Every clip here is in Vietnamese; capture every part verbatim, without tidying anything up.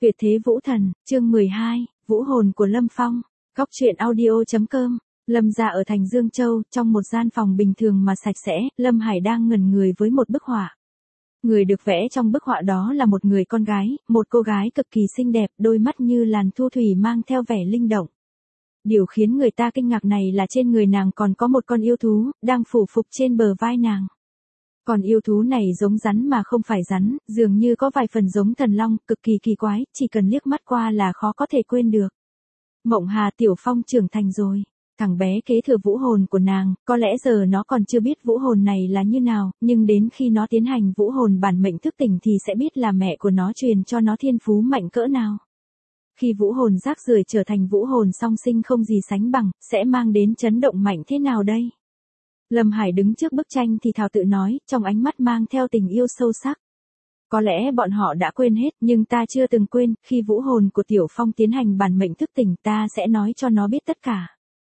Tuyệt thế vũ thần, chương mười hai, vũ hồn của Lâm Phong. Góc truyện audio chấm com. Lâm gia ở thành Dương Châu, trong một gian phòng bình thường mà sạch sẽ, Lâm Hải đang ngẩn người với một bức họa. Người được vẽ trong bức họa đó là một người con gái, một cô gái cực kỳ xinh đẹp, đôi mắt như làn thu thủy mang theo vẻ linh động. Điều khiến người ta kinh ngạc này là trên người nàng còn có một con yêu thú, đang phủ phục trên bờ vai nàng. Còn yêu thú này giống rắn mà không phải rắn, dường như có vài phần giống thần long, cực kỳ kỳ quái, chỉ cần liếc mắt qua là khó có thể quên được. Mộng Hà Tiểu Phong trưởng thành rồi, thằng bé kế thừa vũ hồn của nàng, có lẽ giờ nó còn chưa biết vũ hồn này là như nào, nhưng đến khi nó tiến hành vũ hồn bản mệnh thức tỉnh thì sẽ biết là mẹ của nó truyền cho nó thiên phú mạnh cỡ nào. Khi vũ hồn rác rưởi trở thành vũ hồn song sinh không gì sánh bằng, sẽ mang đến chấn động mạnh thế nào đây? Lâm Hải đứng trước bức tranh thì thào tự nói, trong ánh mắt mang theo tình yêu sâu sắc. Có lẽ bọn họ đã quên hết, nhưng ta chưa từng quên, khi vũ hồn của Tiểu Phong tiến hành bản mệnh thức tỉnh ta sẽ nói cho nó biết tất cả.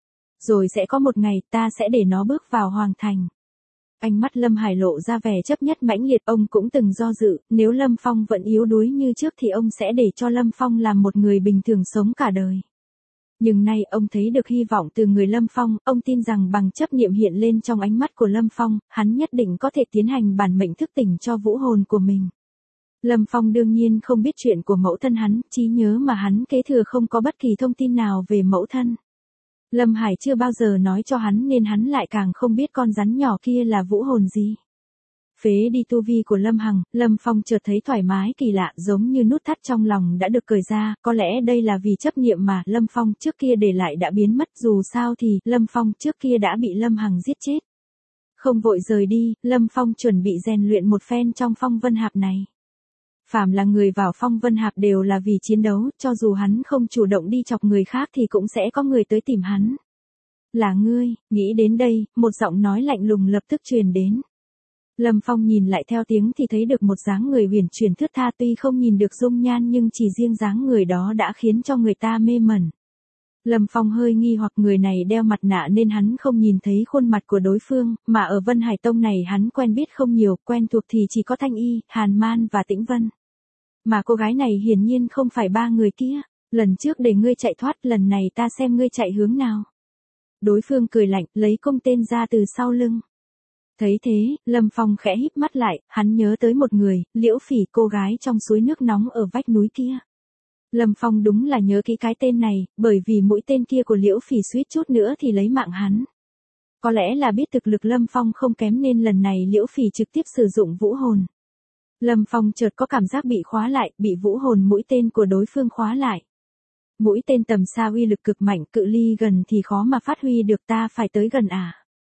Rồi sẽ có một ngày ta sẽ để nó bước vào hoàng thành. Ánh mắt Lâm Hải lộ ra vẻ chấp nhất mãnh liệt, ông cũng từng do dự, nếu Lâm Phong vẫn yếu đuối như trước thì ông sẽ để cho Lâm Phong làm một người bình thường sống cả đời. Nhưng nay ông thấy được hy vọng từ người Lâm Phong, ông tin rằng bằng chấp niệm hiện lên trong ánh mắt của Lâm Phong, hắn nhất định có thể tiến hành bản mệnh thức tỉnh cho vũ hồn của mình. Lâm Phong đương nhiên không biết chuyện của mẫu thân hắn, trí nhớ mà hắn kế thừa không có bất kỳ thông tin nào về mẫu thân. Lâm Hải chưa bao giờ nói cho hắn nên hắn lại càng không biết con rắn nhỏ kia là vũ hồn gì. Phế đi tu vi của Lâm Hằng, Lâm Phong chợt thấy thoải mái kỳ lạ, giống như nút thắt trong lòng đã được cởi ra, có lẽ đây là vì chấp niệm mà Lâm Phong trước kia để lại đã biến mất, dù sao thì Lâm Phong trước kia đã bị Lâm Hằng giết chết. Không vội rời đi, Lâm Phong chuẩn bị rèn luyện một phen trong Phong Vân Hạp này. Phàm là người vào Phong Vân Hạp đều là vì chiến đấu, cho dù hắn không chủ động đi chọc người khác thì cũng sẽ có người tới tìm hắn. Là ngươi, nghĩ đến đây, một giọng nói lạnh lùng lập tức truyền đến. Lâm Phong nhìn lại theo tiếng thì thấy được một dáng người huyền chuyển thướt tha, tuy không nhìn được dung nhan nhưng chỉ riêng dáng người đó đã khiến cho người ta mê mẩn. Lâm Phong hơi nghi hoặc người này đeo mặt nạ nên hắn không nhìn thấy khuôn mặt của đối phương, mà ở Vân Hải Tông này hắn quen biết không nhiều, quen thuộc thì chỉ có Thanh Y, Hàn Man và Tĩnh Vân. Mà cô gái này hiển nhiên không phải ba người kia, lần trước để ngươi chạy thoát, lần này ta xem ngươi chạy hướng nào. Đối phương cười lạnh, lấy cung tên ra từ sau lưng. Thấy thế, Lâm Phong khẽ híp mắt lại, hắn nhớ tới một người, Liễu Phỉ, cô gái trong suối nước nóng ở vách núi kia. Lâm Phong đúng là nhớ kỹ cái tên này, bởi vì mũi tên kia của Liễu Phỉ suýt chút nữa thì lấy mạng hắn. Có lẽ là biết thực lực Lâm Phong không kém nên lần này Liễu Phỉ trực tiếp sử dụng vũ hồn. Lâm Phong chợt có cảm giác bị khóa lại, bị vũ hồn mũi tên của đối phương khóa lại. Mũi tên tầm xa uy lực cực mạnh, cự ly gần thì khó mà phát huy được, ta phải tới gần à.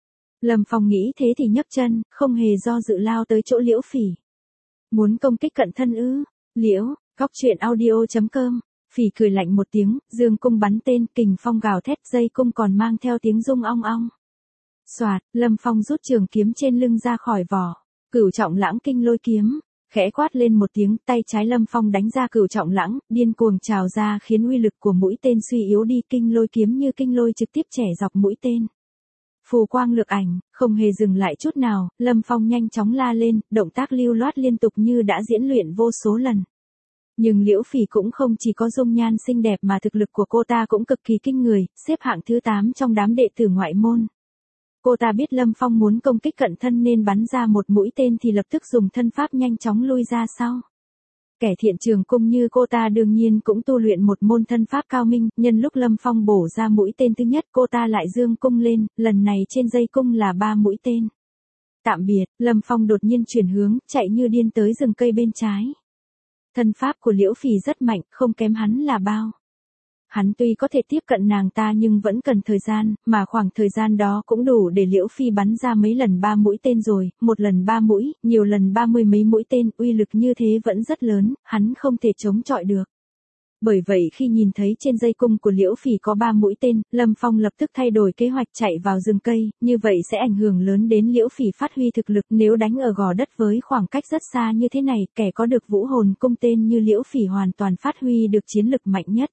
Lâm Phong nghĩ thế thì nhấc chân, không hề do dự lao tới chỗ Liễu Phỉ. Muốn công kích cận thân ư? Liễu, góc truyện audio chấm com. Phỉ cười lạnh một tiếng, dương cung bắn tên, kình phong gào thét, dây cung còn mang theo tiếng rung ong ong. Soạt, Lâm Phong rút trường kiếm trên lưng ra khỏi vỏ. Cửu trọng lãng kinh lôi kiếm. Khẽ quát lên một tiếng, tay trái Lâm Phong đánh ra cửu trọng lãng, điên cuồng trào ra khiến uy lực của mũi tên suy yếu đi, kinh lôi kiếm như kinh lôi trực tiếp chẻ dọc mũi tên. Phù quang lược ảnh, không hề dừng lại chút nào, Lâm Phong nhanh chóng la lên, động tác lưu loát liên tục như đã diễn luyện vô số lần. Nhưng Liễu Phỉ cũng không chỉ có dung nhan xinh đẹp mà thực lực của cô ta cũng cực kỳ kinh người, xếp hạng thứ tám trong đám đệ tử ngoại môn. Cô ta biết Lâm Phong muốn công kích cận thân nên bắn ra một mũi tên thì lập tức dùng thân pháp nhanh chóng lui ra sau. Kẻ thiện trường cung như cô ta đương nhiên cũng tu luyện một môn thân pháp cao minh, nhân lúc Lâm Phong bổ ra mũi tên thứ nhất cô ta lại dương cung lên, lần này trên dây cung là ba mũi tên. Tạm biệt, Lâm Phong đột nhiên chuyển hướng, chạy như điên tới rừng cây bên trái. Thân pháp của Liễu Phỉ rất mạnh, không kém hắn là bao. Hắn tuy có thể tiếp cận nàng ta nhưng vẫn cần thời gian, mà khoảng thời gian đó cũng đủ để Liễu Phi bắn ra mấy lần ba mũi tên rồi, một lần ba mũi, nhiều lần ba mươi mấy mũi tên, uy lực như thế vẫn rất lớn, hắn không thể chống chọi được. Bởi vậy khi nhìn thấy trên dây cung của Liễu Phỉ có ba mũi tên, Lâm Phong lập tức thay đổi kế hoạch chạy vào rừng cây, như vậy sẽ ảnh hưởng lớn đến Liễu Phỉ phát huy thực lực, nếu đánh ở gò đất với khoảng cách rất xa như thế này, kẻ có được vũ hồn cung tên như Liễu Phỉ hoàn toàn phát huy được chiến lực mạnh nhất.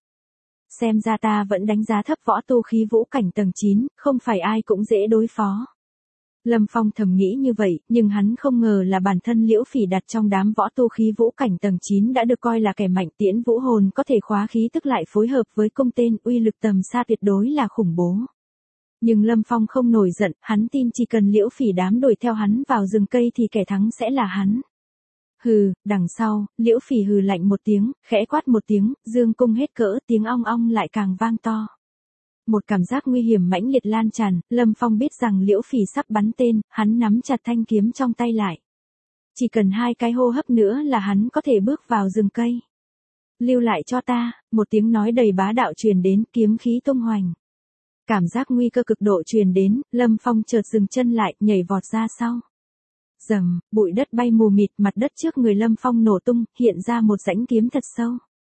Xem ra ta vẫn đánh giá thấp võ tu khí vũ cảnh tầng chín, không phải ai cũng dễ đối phó. Lâm Phong thầm nghĩ như vậy, nhưng hắn không ngờ là bản thân Liễu Phỉ đặt trong đám võ tu khí vũ cảnh tầng chín đã được coi là kẻ mạnh, tiễn vũ hồn có thể khóa khí tức lại phối hợp với cung tên, uy lực tầm xa tuyệt đối là khủng bố. Nhưng Lâm Phong không nổi giận, hắn tin chỉ cần Liễu Phỉ đám đuổi theo hắn vào rừng cây thì kẻ thắng sẽ là hắn. Hừ, đằng sau, Liễu Phỉ hừ lạnh một tiếng, khẽ quát một tiếng, dương cung hết cỡ, tiếng ong ong lại càng vang to. Một cảm giác nguy hiểm mãnh liệt lan tràn, Lâm Phong biết rằng Liễu Phỉ sắp bắn tên, hắn nắm chặt thanh kiếm trong tay lại. Chỉ cần hai cái hô hấp nữa là hắn có thể bước vào rừng cây. Lưu lại cho ta, một tiếng nói đầy bá đạo truyền đến, kiếm khí tung hoành. Cảm giác nguy cơ cực độ truyền đến, Lâm Phong chợt dừng chân lại, nhảy vọt ra sau. Rầm, bụi đất bay mù mịt, mặt đất trước người Lâm Phong nổ tung, hiện ra một rãnh kiếm thật sâu.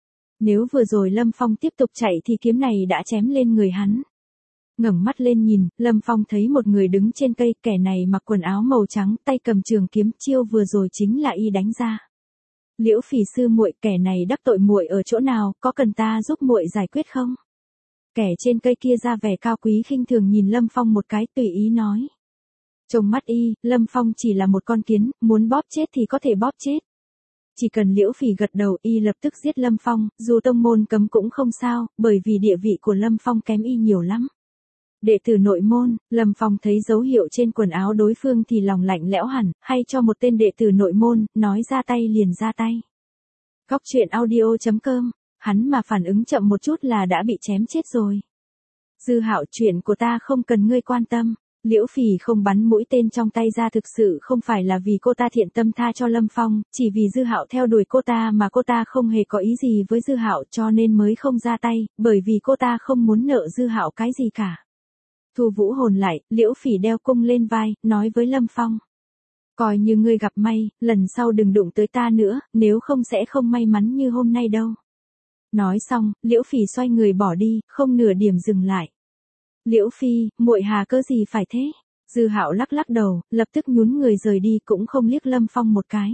Nếu vừa rồi Lâm Phong tiếp tục chạy thì kiếm này đã chém lên người hắn. Ngẩng mắt lên nhìn, Lâm Phong thấy một người đứng trên cây, kẻ này mặc quần áo màu trắng, tay cầm trường kiếm, chiêu vừa rồi chính là y đánh ra. Liễu Phỉ sư muội, kẻ này đắc tội muội ở chỗ nào, có cần ta giúp muội giải quyết không? Kẻ trên cây kia ra vẻ cao quý khinh thường nhìn Lâm Phong một cái, tùy ý nói. Trong mắt y, Lâm Phong chỉ là một con kiến, muốn bóp chết thì có thể bóp chết. Chỉ cần Liễu Phỉ gật đầu, y lập tức giết Lâm Phong, dù tông môn cấm cũng không sao, bởi vì địa vị của Lâm Phong kém y nhiều lắm. Đệ tử nội môn, Lâm Phong thấy dấu hiệu trên quần áo đối phương thì lòng lạnh lẽo hẳn, hay cho một tên đệ tử nội môn, nói ra tay liền ra tay. Góc truyện audio chấm com, hắn mà phản ứng chậm một chút là đã bị chém chết rồi. Dư Hạo, chuyện của ta không cần ngươi quan tâm. Liễu Phỉ không bắn mũi tên trong tay ra thực sự không phải là vì cô ta thiện tâm tha cho Lâm Phong, chỉ vì Dư Hạo theo đuổi cô ta mà cô ta không hề có ý gì với Dư Hạo cho nên mới không ra tay, bởi vì cô ta không muốn nợ Dư Hạo cái gì cả. Thu vũ hồn lại, Liễu Phỉ đeo cung lên vai, nói với Lâm Phong. Coi như ngươi gặp may, lần sau đừng đụng tới ta nữa, nếu không sẽ không may mắn như hôm nay đâu. Nói xong, Liễu Phỉ xoay người bỏ đi, không nửa điểm dừng lại. Liễu Phi, muội hà cớ gì phải thế? Dư Hạo lắc lắc đầu, lập tức nhún người rời đi cũng không liếc Lâm Phong một cái.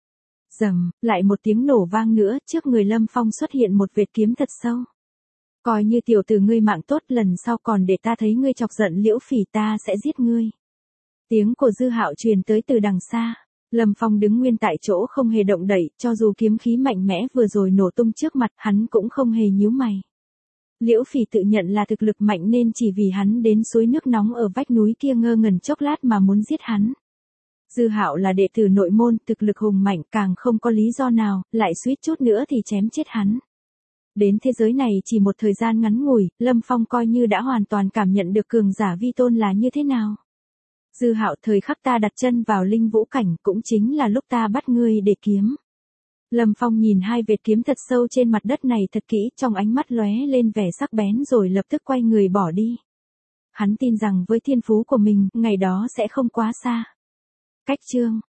Rầm, lại một tiếng nổ vang nữa, trước người Lâm Phong xuất hiện một vệt kiếm thật sâu. Coi như tiểu tử ngươi mạng tốt, lần sau còn để ta thấy ngươi chọc giận Liễu Phỉ ta sẽ giết ngươi. Tiếng của Dư Hạo truyền tới từ đằng xa. Lâm Phong đứng nguyên tại chỗ không hề động đậy, cho dù kiếm khí mạnh mẽ vừa rồi nổ tung trước mặt hắn cũng không hề nhíu mày. Liễu Phỉ tự nhận là thực lực mạnh nên chỉ vì hắn đến suối nước nóng ở vách núi kia ngơ ngẩn chốc lát mà muốn giết hắn. Dư Hạo là đệ tử nội môn, thực lực hùng mạnh, càng không có lý do nào, lại suýt chút nữa thì chém chết hắn. Đến thế giới này chỉ một thời gian ngắn ngủi, Lâm Phong coi như đã hoàn toàn cảm nhận được cường giả vi tôn là như thế nào. Dư Hạo, thời khắc ta đặt chân vào linh vũ cảnh cũng chính là lúc ta bắt ngươi để kiếm. Lâm Phong nhìn hai vệt kiếm thật sâu trên mặt đất này thật kỹ, trong ánh mắt lóe lên vẻ sắc bén rồi lập tức quay người bỏ đi. Hắn tin rằng với thiên phú của mình, ngày đó sẽ không quá xa. Cách chương